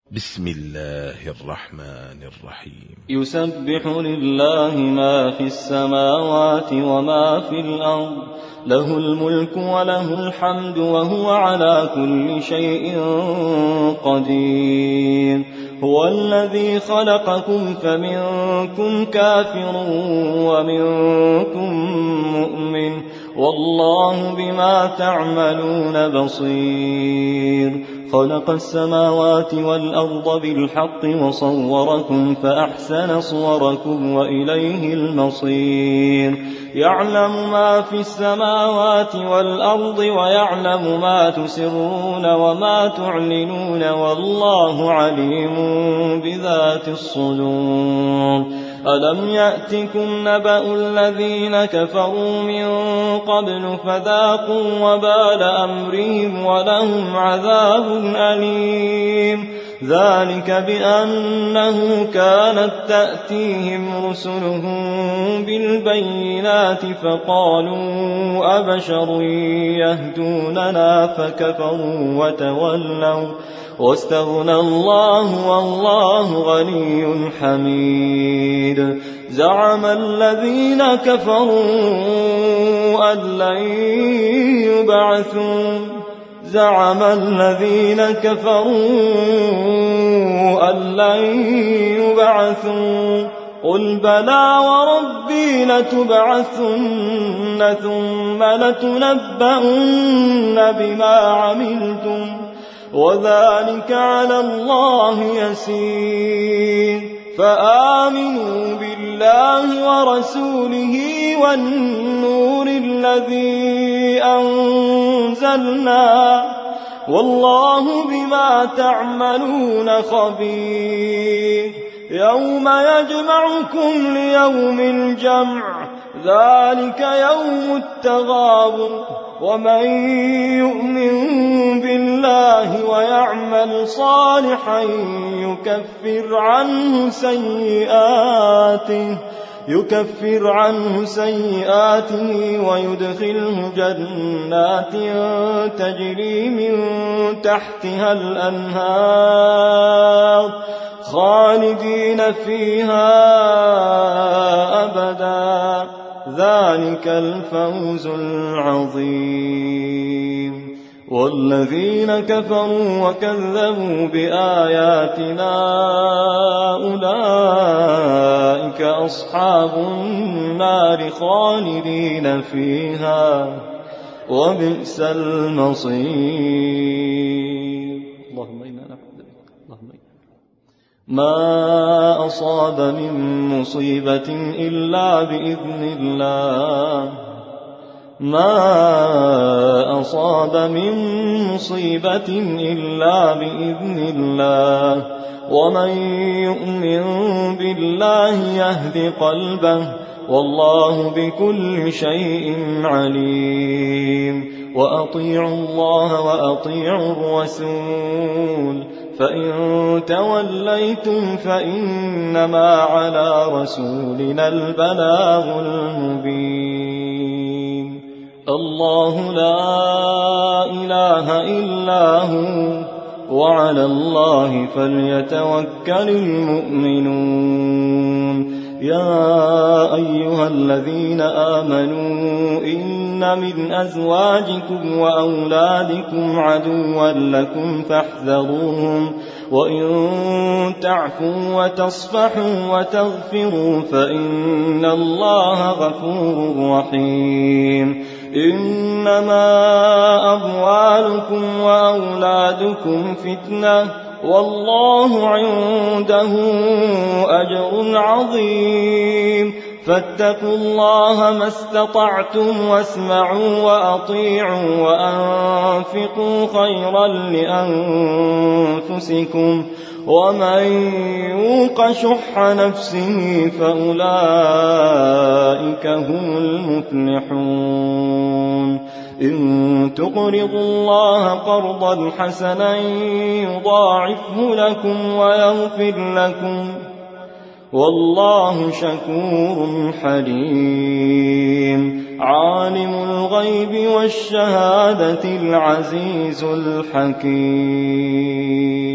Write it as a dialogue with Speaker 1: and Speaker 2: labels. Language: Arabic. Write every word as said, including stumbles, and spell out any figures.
Speaker 1: بسم الله الرحمن الرحيم.
Speaker 2: يسبح لله ما في السماوات وما في الأرض، له الملك وله الحمد وهو على كل شيء قدير. هو الذي خلقكم فمنكم كافر ومنكم مؤمن، والله بما تعملون بصير. خلق السماوات والأرض بالحق وصوركم فأحسن صوركم وإليه المصير. يعلم ما في السماوات والأرض ويعلم ما تسرون وما تعلنون، والله عليم بذات الصدور. ألم يأتكم نبأ الذين كفروا من قبل فذاقوا وبال أمرهم ولهم عذاب أليم. ذلك بأنه كانت تأتيهم رسلهم بالبينات فقالوا أبشر يهدوننا فكفروا وتولوا واستغنى الله والله غني حميد. زعم الذين كفروا أن لن يبعثوا زعم الذين كفروا أن لن يبعثوا قل بلى وربي لتبعثن ثم لتنبؤن بما عملتم وذلك على الله يسير. فآمنوا بالله ورسوله والنور الذي أنزلنا، والله بما تعملون خبير. يوم يجمعكم ليوم الجمع، ذلك يوم التغابن. ومن يؤمن بالله ويعمل صالحا يكفر عنه سيئاته يكفر عنه سيئاته ويدخله جنات تجري من تحتها الأنهار خالدين فيها أبدا، ذلك الفوز العظيم. والذين كفروا وكذبوا بآياتنا أولئك أصحاب النار خالدين فيها وبئس المصير. اللهم إنا نعوذ بك اللهم إنا ما أصاب من مصيبة إلا بإذن الله ما أصاب من مصيبة إلا بإذن الله ومن يؤمن بالله يهد قلبه والله بكل شيء عليم. وأطيعوا الله وأطيعوا الرسول، فإن توليتم فإنما على رسولنا البلاغ المبين. الله لا إله إلا هو وعلى الله فليتوكل المؤمنون. يا أيها الذين آمنوا إن من أزواجكم وأولادكم عدوا لكم فاحذروهم، وإن تعفوا وتصفحوا وتغفروا فإن الله غفور رحيم. إنما أموالكم وأولادكم فتنة والله عنده أجر عظيم. فاتقوا الله ما استطعتم واسمعوا وأطيعوا وأنفقوا خيرا لأنفسكم ومن يوق شح نفسه فأولئك هم المفلحون. إن تقرضوا الله قرضا حسنا يضاعفه لكم ويغفر لكم والله شكور حليم. عالم الغيب والشهادة العزيز الحكيم.